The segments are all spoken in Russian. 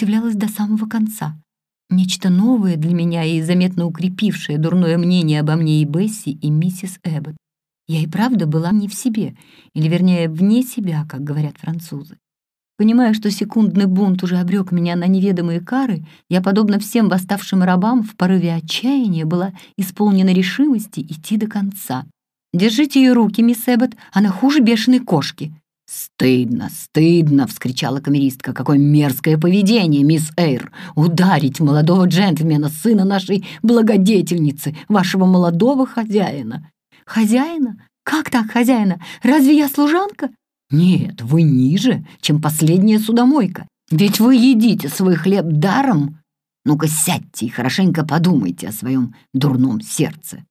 сопротивлялась до самого конца. Нечто новое для меня и заметно укрепившее дурное мнение обо мне и Бесси, и миссис Эббот. Я и правда была не в себе, или, вернее, вне себя, как говорят французы. Понимая, что секундный бунт уже обрек меня на неведомые кары, я, подобно всем восставшим рабам, в порыве отчаяния была исполнена решимости идти до конца. «Держите ее руки, мисс Эббот, она хуже бешеной кошки». «Стыдно, стыдно!» — вскричала камеристка. «Какое мерзкое поведение, мисс Эйр! Ударить молодого джентльмена, сына нашей благодетельницы, вашего молодого хозяина!» «Хозяина? Как так, хозяина? Разве я служанка?» «Нет, вы ниже, чем последняя судомойка. Ведь вы едите свой хлеб даром. Ну-ка сядьте и хорошенько подумайте о своем дурном сердце».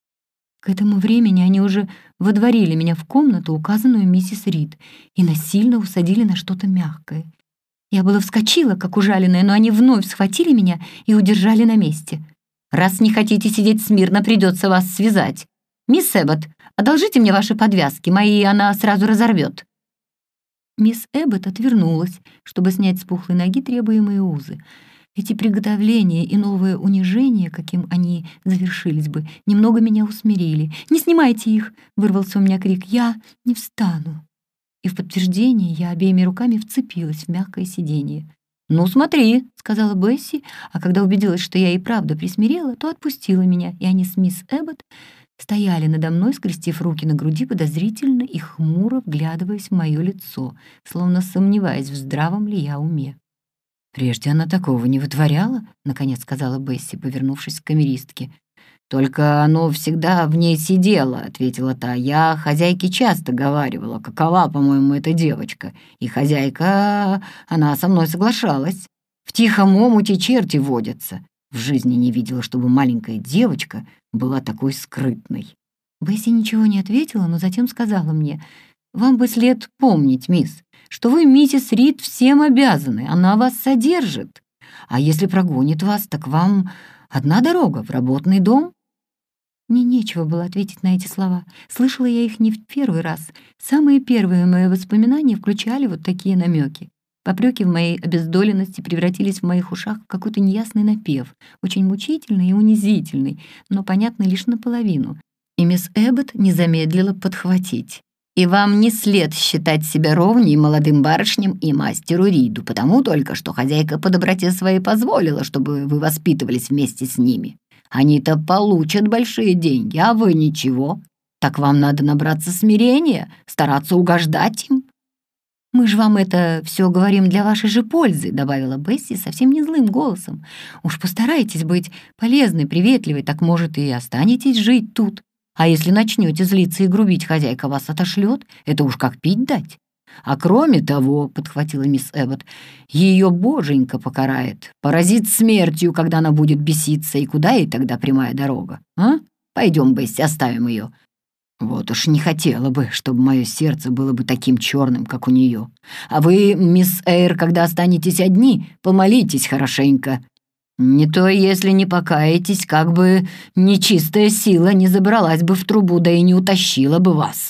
К этому времени они уже водворили меня в комнату, указанную миссис Рид, и насильно усадили на что-то мягкое. Я было вскочила, как ужаленная, но они вновь схватили меня и удержали на месте. «Раз не хотите сидеть смирно, придется вас связать. Мисс Эббот, одолжите мне ваши подвязки, мои она сразу разорвет». Мисс Эббот отвернулась, чтобы снять с пухлой ноги требуемые узы. Эти приготовления и новое унижение, каким они завершились бы, немного меня усмирили. «Не снимайте их!» — вырвался у меня крик. «Я не встану!» И в подтверждение я обеими руками вцепилась в мягкое сиденье. «Ну, смотри!» — сказала Бесси, а когда убедилась, что я и правда присмирела, то отпустила меня, и они с мисс Эббот стояли надо мной, скрестив руки на груди подозрительно и хмуро вглядываясь в мое лицо, словно сомневаясь, в здравом ли я уме. «Прежде она такого не вытворяла», — наконец сказала Бесси, повернувшись к камеристке. «Только оно всегда в ней сидело», — ответила та. «Я хозяйке часто говаривала, какова, по-моему, эта девочка. И хозяйка, она со мной соглашалась. В тихом омуте черти водятся. В жизни не видела, чтобы маленькая девочка была такой скрытной». Бесси ничего не ответила, но затем сказала мне: «Вам бы след помнить, мисс, что вы, миссис Рид, всем обязаны, она вас содержит. А если прогонит вас, так вам одна дорога в работный дом». Мне нечего было ответить на эти слова. Слышала я их не в первый раз. Самые первые мои воспоминания включали вот такие намеки. Попреки в моей обездоленности превратились в моих ушах в какой-то неясный напев, очень мучительный и унизительный, но понятный лишь наполовину. И мисс Эббот не замедлила подхватить. «И вам не след считать себя ровней молодым барышням и мастеру Риду, потому только, что хозяйка по доброте своей позволила, чтобы вы воспитывались вместе с ними. Они-то получат большие деньги, а вы ничего. Так вам надо набраться смирения, стараться угождать им». «Мы же вам это все говорим для вашей же пользы», — добавила Бесси совсем не злым голосом. «Уж постарайтесь быть полезной, приветливой, так, может, и останетесь жить тут. А если начнете злиться и грубить, хозяйка вас отошлет, это уж как пить дать. А кроме того, — подхватила мисс Эббот, — ее боженька покарает, поразит смертью, когда она будет беситься, и куда ей тогда прямая дорога? А? Пойдем, Бесси, оставим ее. Вот уж не хотела бы, чтобы мое сердце было бы таким черным, как у нее. А вы, мисс Эйр, когда останетесь одни, помолитесь хорошенько. Не то, если не покаетесь, как бы нечистая сила не забралась бы в трубу, да и не утащила бы вас».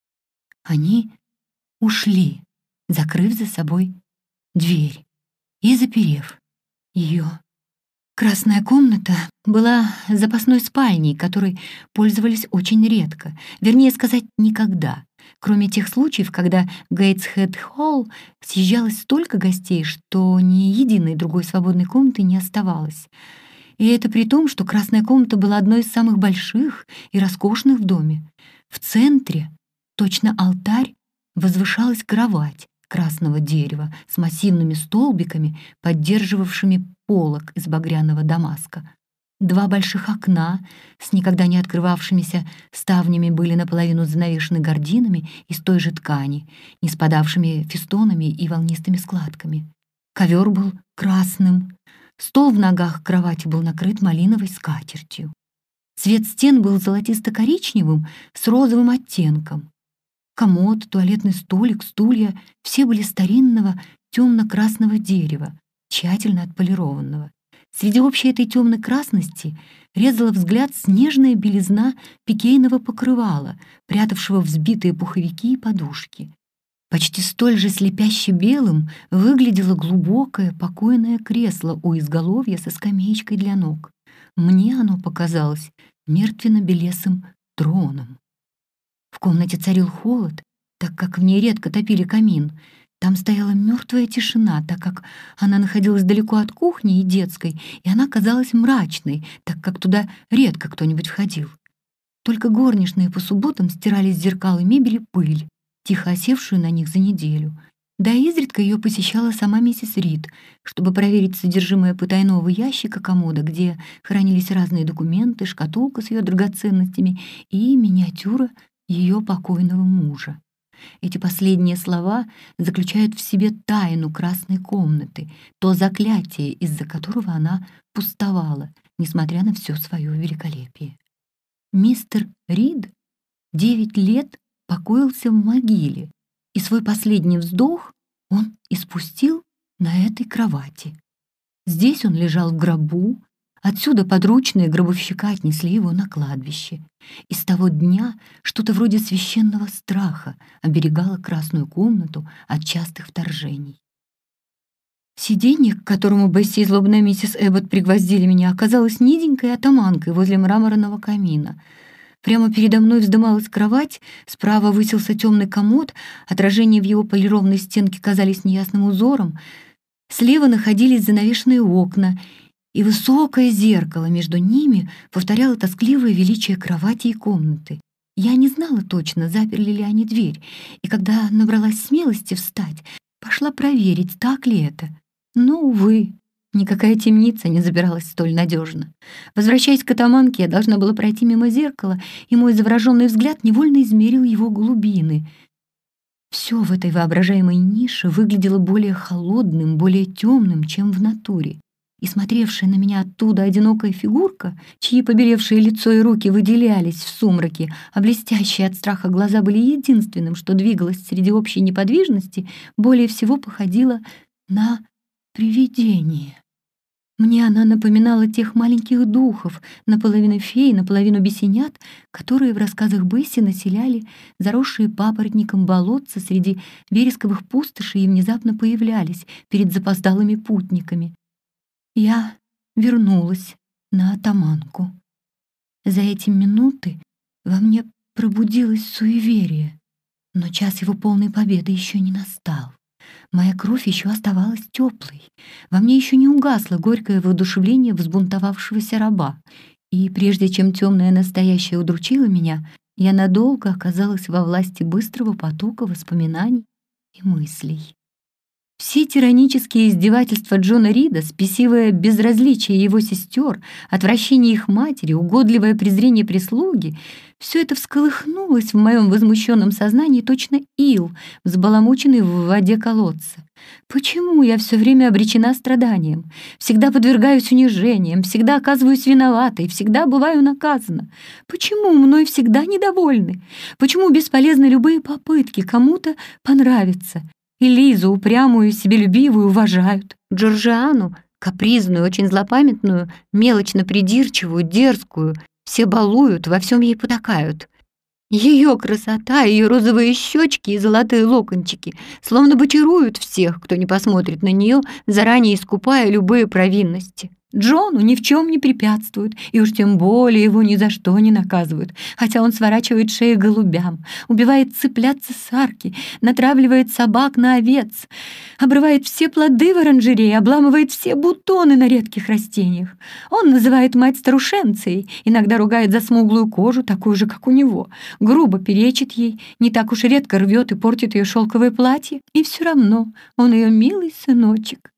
Они ушли, закрыв за собой дверь и заперев ее. Красная комната была запасной спальней, которой пользовались очень редко, вернее сказать, никогда, кроме тех случаев, когда в Гейтсхед-холл съезжалось столько гостей, что ни единой другой свободной комнаты не оставалось. И это при том, что красная комната была одной из самых больших и роскошных в доме. В центре, точно алтарь, возвышалась кровать красного дерева с массивными столбиками, поддерживавшими полог из багряного дамаска. Два больших окна с никогда не открывавшимися ставнями были наполовину занавешены гардинами из той же ткани, не спадавшими фестонами и волнистыми складками. Ковер был красным, стол в ногах кровати был накрыт малиновой скатертью. Цвет стен был золотисто-коричневым с розовым оттенком. Комод, туалетный столик, стулья — все были старинного темно-красного дерева, тщательно отполированного. Среди общей этой темной красности резала взгляд снежная белизна пикейного покрывала, прятавшего взбитые пуховики и подушки. Почти столь же слепяще белым выглядело глубокое покойное кресло у изголовья со скамеечкой для ног. Мне оно показалось мертвенно-белесым троном. В комнате царил холод, так как в ней редко топили камин. Там стояла мертвая тишина, так как она находилась далеко от кухни и детской, и она казалась мрачной, так как туда редко кто-нибудь входил. Только горничные по субботам стирали с зеркал и мебели пыль, тихо осевшую на них за неделю. Да и изредка ее посещала сама миссис Рид, чтобы проверить содержимое потайного ящика комода, где хранились разные документы, шкатулка с ее драгоценностями и миниатюра ее покойного мужа. Эти последние слова заключают в себе тайну красной комнаты, то заклятие, из-за которого она пустовала, несмотря на все свое великолепие. Мистер Рид 9 лет покоился в могиле, и свой последний вздох он испустил на этой кровати. Здесь он лежал в гробу, отсюда подручные гробовщика отнесли его на кладбище. И с того дня что-то вроде священного страха оберегало красную комнату от частых вторжений. Сиденье, к которому Бесси и злобная миссис Эббот пригвоздили меня, оказалось низенькой атаманкой возле мраморного камина. Прямо передо мной вздымалась кровать, справа высился темный комод, отражения в его полированной стенке казались неясным узором, слева находились занавешенные окна, и высокое зеркало между ними повторяло тоскливое величие кровати и комнаты. Я не знала точно, заперли ли они дверь, и когда набралась смелости встать, пошла проверить, так ли это. Но, увы, никакая темница не забиралась столь надежно. Возвращаясь к атаманке, я должна была пройти мимо зеркала, и мой завороженный взгляд невольно измерил его глубины. Все в этой воображаемой нише выглядело более холодным, более темным, чем в натуре. И смотревшая на меня оттуда одинокая фигурка, чьи побелевшие лицо и руки выделялись в сумраке, а блестящие от страха глаза были единственным, что двигалось среди общей неподвижности, более всего походила на привидение. Мне она напоминала тех маленьких духов, наполовину фей, наполовину бесенят, которые в рассказах Бесси населяли заросшие папоротником болотца среди вересковых пустошей и внезапно появлялись перед запоздалыми путниками. Я вернулась на атаманку. За эти минуты во мне пробудилось суеверие, но час его полной победы еще не настал. Моя кровь еще оставалась теплой. Во мне еще не угасло горькое воодушевление взбунтовавшегося раба. И прежде чем темное настоящее удручило меня, я надолго оказалась во власти быстрого потока воспоминаний и мыслей. Все тиранические издевательства Джона Рида, спесивое безразличие его сестер, отвращение их матери, угодливое презрение прислуги — все это всколыхнулось в моем возмущенном сознании точно ил, взбаламученный в воде колодца. Почему я все время обречена страданиям? Всегда подвергаюсь унижениям, всегда оказываюсь виноватой, всегда бываю наказана. Почему мной всегда недовольны? Почему бесполезны любые попытки кому-то понравиться? И Лизу, упрямую и себелюбивую, уважают. Джорджиану, капризную, очень злопамятную, мелочно придирчивую, дерзкую, все балуют, во всем ей потакают. Ее красота, ее розовые щечки и золотые локончики словно бы чаруют всех, кто не посмотрит на нее, заранее искупая любые провинности. Джону ни в чем не препятствуют, и уж тем более его ни за что не наказывают, хотя он сворачивает шеи голубям, убивает цыплят цесарки, натравливает собак на овец, обрывает все плоды в оранжерее, обламывает все бутоны на редких растениях. Он называет мать старушенцией, иногда ругает за смуглую кожу, такую же, как у него, грубо перечит ей, не так уж редко рвет и портит ее шелковое платье, и все равно он ее милый сыночек.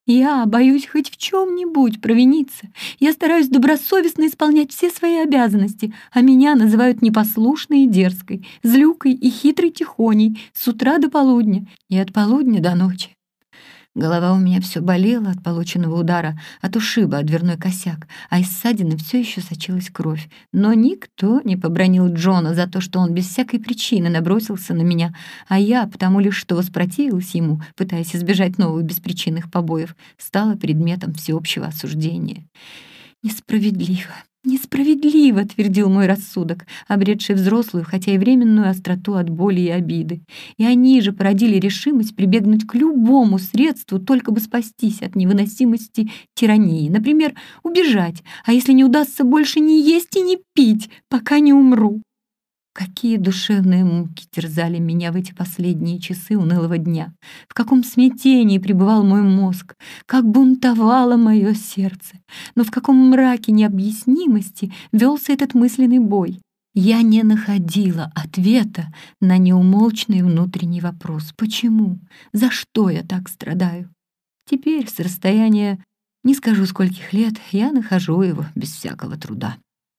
Я боюсь хоть в чем-нибудь провиниться. Я стараюсь добросовестно исполнять все свои обязанности, а меня называют непослушной и дерзкой, злюкой и хитрой тихоней с утра до полудня и от полудня до ночи. Голова у меня все болела от полученного удара, от ушиба, от дверной косяк, а из ссадины все еще сочилась кровь. Но никто не побранил Джона за то, что он без всякой причины набросился на меня, а я, потому лишь что воспротивилась ему, пытаясь избежать новых беспричинных побоев, стала предметом всеобщего осуждения. Несправедливо, «Несправедливо», — твердил мой рассудок, обретший взрослую, хотя и временную остроту от боли и обиды. И они же породили решимость прибегнуть к любому средству, только бы спастись от невыносимости тирании. Например, убежать, а если не удастся, больше не есть и не пить, пока не умру. Какие душевные муки терзали меня в эти последние часы унылого дня. В каком смятении пребывал мой мозг, как бунтовало мое сердце. Но в каком мраке необъяснимости велся этот мысленный бой. Я не находила ответа на неумолчный внутренний вопрос. Почему? За что я так страдаю? Теперь, с расстояния, не скажу скольких лет, я нахожу его без всякого труда.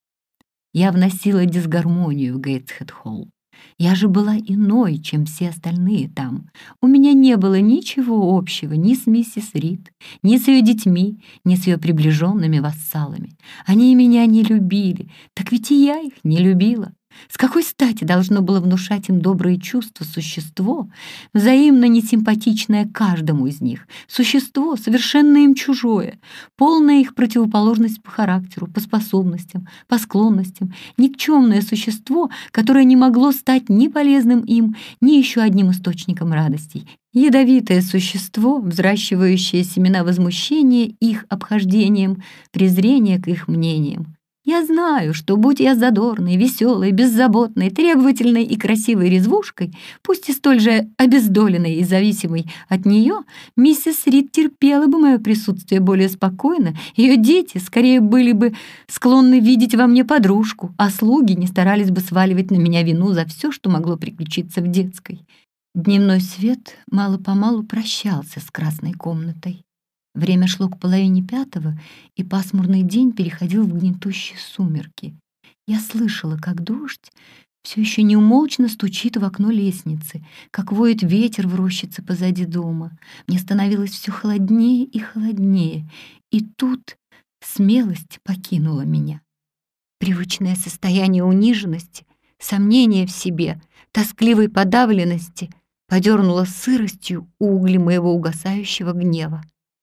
Я вносила дисгармонию в Гейтсхед-холл. Я же была иной, чем все остальные там. У меня не было ничего общего ни с миссис Рид, ни с ее детьми, ни с ее приближенными вассалами. Они меня не любили, так ведь и я их не любила. С какой стати должно было внушать им добрые чувства существо, взаимно несимпатичное каждому из них, существо, совершенно им чужое, полная их противоположность по характеру, по способностям, по склонностям, никчемное существо, которое не могло стать ни полезным им, ни еще одним источником радостей, ядовитое существо, взращивающее семена возмущения их обхождением, презрения к их мнениям. Я знаю, что будь я задорной, веселой, беззаботной, требовательной и красивой резвушкой, пусть и столь же обездоленной и зависимой от нее, миссис Рид терпела бы мое присутствие более спокойно, ее дети скорее были бы склонны видеть во мне подружку, а слуги не старались бы сваливать на меня вину за все, что могло приключиться в детской. Дневной свет мало-помалу прощался с красной комнатой. Время шло к 4:30, и пасмурный день переходил в гнетущие сумерки. Я слышала, как дождь все еще неумолчно стучит в окно лестницы, как воет ветер в рощице позади дома. Мне становилось все холоднее и холоднее, и тут смелость покинула меня. Привычное состояние униженности, сомнения в себе, тоскливой подавленности подернуло сыростью угли моего угасающего гнева.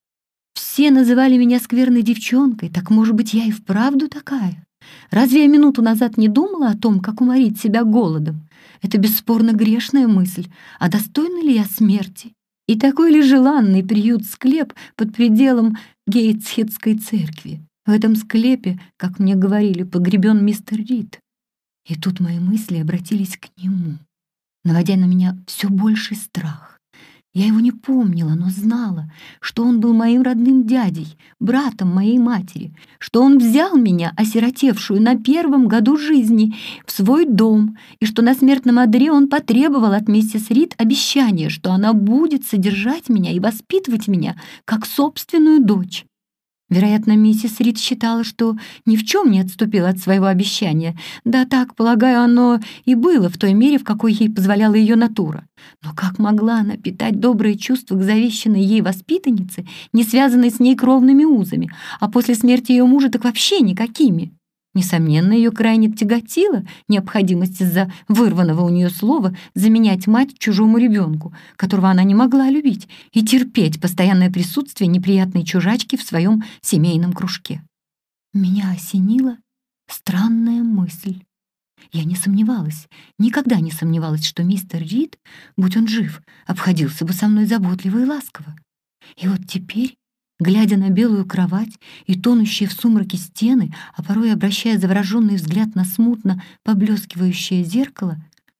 Все называли меня скверной девчонкой, так, может быть, я и вправду такая? Разве я минуту назад не думала о том, как уморить себя голодом? Это бесспорно грешная мысль, а достойна ли я смерти? И такой ли желанный приют-склеп под пределом Гейтсхедской церкви? В этом склепе, как мне говорили, погребен мистер Рид. И тут мои мысли обратились к нему, наводя на меня все больший страх. Я его не помнила, но знала, что он был моим родным дядей, братом моей матери, что он взял меня, осиротевшую на 1-м году жизни, в свой дом, и что на смертном одре он потребовал от миссис Рид обещания, что она будет содержать меня и воспитывать меня как собственную дочь. Вероятно, миссис Рид считала, что ни в чем не отступила от своего обещания. Да так, полагаю, оно и было в той мере, в какой ей позволяла ее натура. Но как могла она питать добрые чувства к завещанной ей воспитаннице, не связанной с ней кровными узами, а после смерти ее мужа так вообще никакими? Несомненно, ее крайне тяготила необходимость из-за вырванного у нее слова заменять мать чужому ребенку, которого она не могла любить, и терпеть постоянное присутствие неприятной чужачки в своем семейном кружке. Меня осенила странная мысль. Я не сомневалась, никогда не сомневалась, что мистер Рид, будь он жив, обходился бы со мной заботливо и ласково. И вот теперь, глядя на белую кровать и тонущие в сумраке стены, а порой обращая завороженный взгляд на смутно поблескивающее зеркало,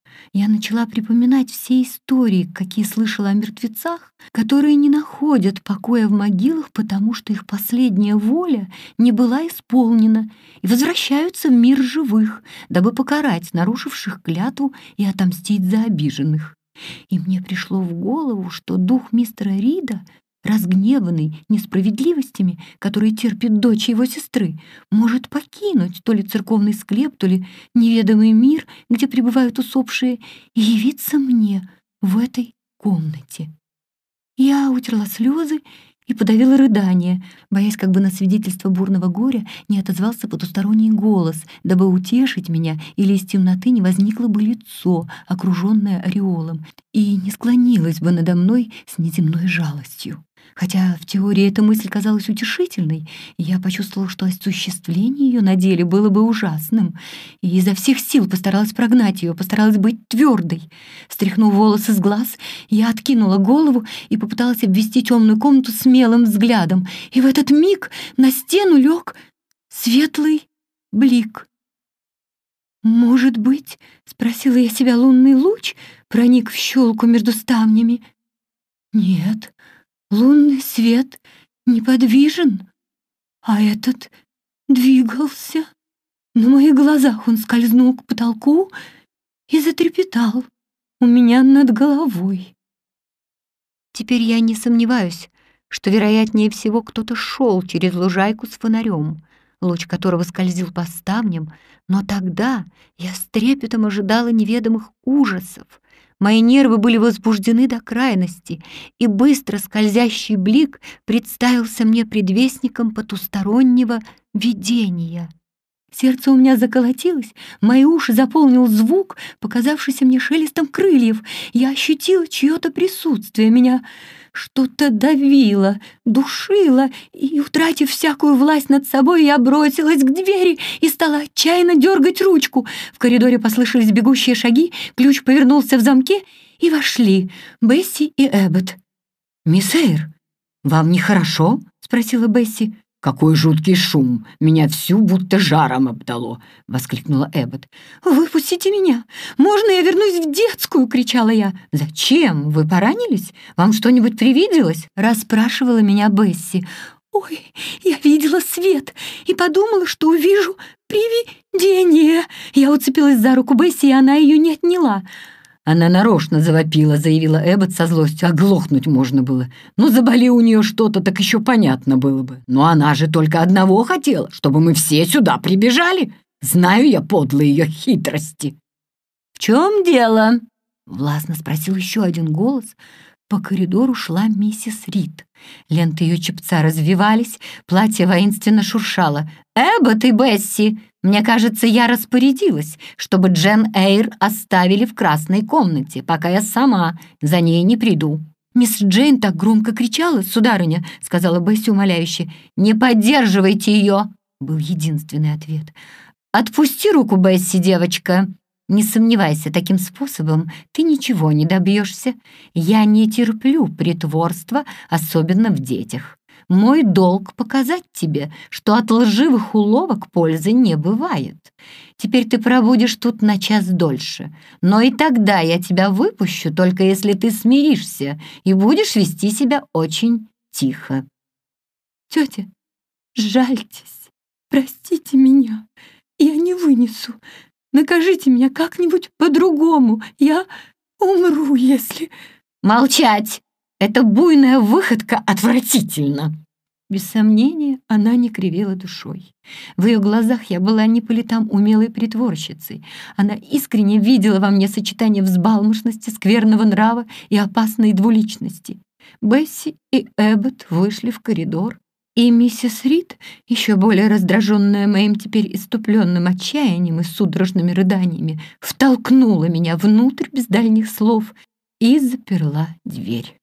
я начала припоминать все истории, какие слышала о мертвецах, которые не находят покоя в могилах, потому что их последняя воля не была исполнена, и возвращаются в мир живых, дабы покарать нарушивших клятву и отомстить за обиженных. И мне пришло в голову, что дух мистера Рида, разгневанный несправедливостями, которые терпит дочь его сестры, может покинуть то ли церковный склеп, то ли неведомый мир, где пребывают усопшие, и явиться мне в этой комнате. Я утерла слезы и подавила рыдание, боясь, как бы на свидетельство бурного горя не отозвался потусторонний голос, дабы утешить меня, или из темноты не возникло бы лицо, окруженное ореолом, и не склонилось бы надо мной с неземной жалостью. Хотя в теории эта мысль казалась утешительной, и я почувствовала, что осуществление ее на деле было бы ужасным, и изо всех сил постаралась прогнать ее, постаралась быть твердой. Стряхнув волосы с глаз, я откинула голову и попыталась обвести темную комнату смелым взглядом, и в этот миг на стену лег светлый блик. «Может быть, — спросила я себя, — лунный луч проник в щелку между ставнями? Нет, лунный свет неподвижен, а этот двигался. На моих глазах он скользнул к потолку и затрепетал у меня над головой. Теперь я не сомневаюсь, что, вероятнее всего, кто-то шел через лужайку с фонарем, луч которого скользил по ставням, но тогда я с трепетом ожидала неведомых ужасов. Мои нервы были возбуждены до крайности, и быстро скользящий блик представился мне предвестником потустороннего видения. Сердце у меня заколотилось, мои уши заполнил звук, показавшийся мне шелестом крыльев. Я ощутила чье-то присутствие, меня что-то давило, душило, и, утратив всякую власть над собой, я бросилась к двери и стала отчаянно дергать ручку. В коридоре послышались бегущие шаги, ключ повернулся в замке, и вошли Бесси и Эббот. «Мисс Эйр, вам нехорошо?» — спросила Бесси. «Какой жуткий шум! Меня всю будто жаром обдало!» — воскликнула Эббот. «Выпустите меня! Можно я вернусь в детскую?» — кричала я. «Зачем? Вы поранились? Вам что-нибудь привиделось?» — расспрашивала меня Бесси. «Ой, я видела свет и подумала, что увижу привидение!» Я уцепилась за руку Бесси, и она ее не отняла. «Она нарочно завопила», — заявила Эббот со злостью. «Оглохнуть можно было. Ну, заболи у нее что-то, так еще понятно было бы. Но она же только одного хотела, чтобы мы все сюда прибежали. Знаю я подлые ее хитрости». «В чем дело?» — властно спросил еще один голос. По коридору шла миссис Рид. Ленты ее чепца развивались, платье воинственно шуршало. «Эббот и Бесси, мне кажется, я распорядилась, чтобы Джен Эйр оставили в красной комнате, пока я сама за ней не приду». «Мисс Джейн так громко кричала, сударыня», — сказала Бесси умоляюще. «Не поддерживайте ее», — был единственный ответ. «Отпусти руку, Бесси, девочка. Не сомневайся, таким способом ты ничего не добьешься. Я не терплю притворства, особенно в детях. Мой долг показать тебе, что от лживых уловок пользы не бывает. Теперь ты пробудешь тут на час дольше, но и тогда я тебя выпущу, только если ты смиришься и будешь вести себя очень тихо». «Тетя, жальтесь, простите меня, я не вынесу. Накажите меня как-нибудь по-другому. Я умру, если...» «Молчать! Эта буйная выходка отвратительна!» Без сомнения, она не кривила душой. В ее глазах я была не по летам умелой притворщицей. Она искренне видела во мне сочетание взбалмошности, скверного нрава и опасной двуличности. Бесси и Эббот вышли в коридор, и миссис Рид, еще более раздраженная моим теперь иступленным отчаянием и судорожными рыданиями, втолкнула меня внутрь без дальних слов и заперла дверь.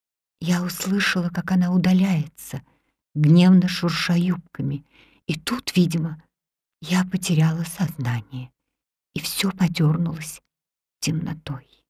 Я услышала, как она удаляется, гневно шурша юбками, и тут, видимо, я потеряла сознание, и все подернулось темнотой.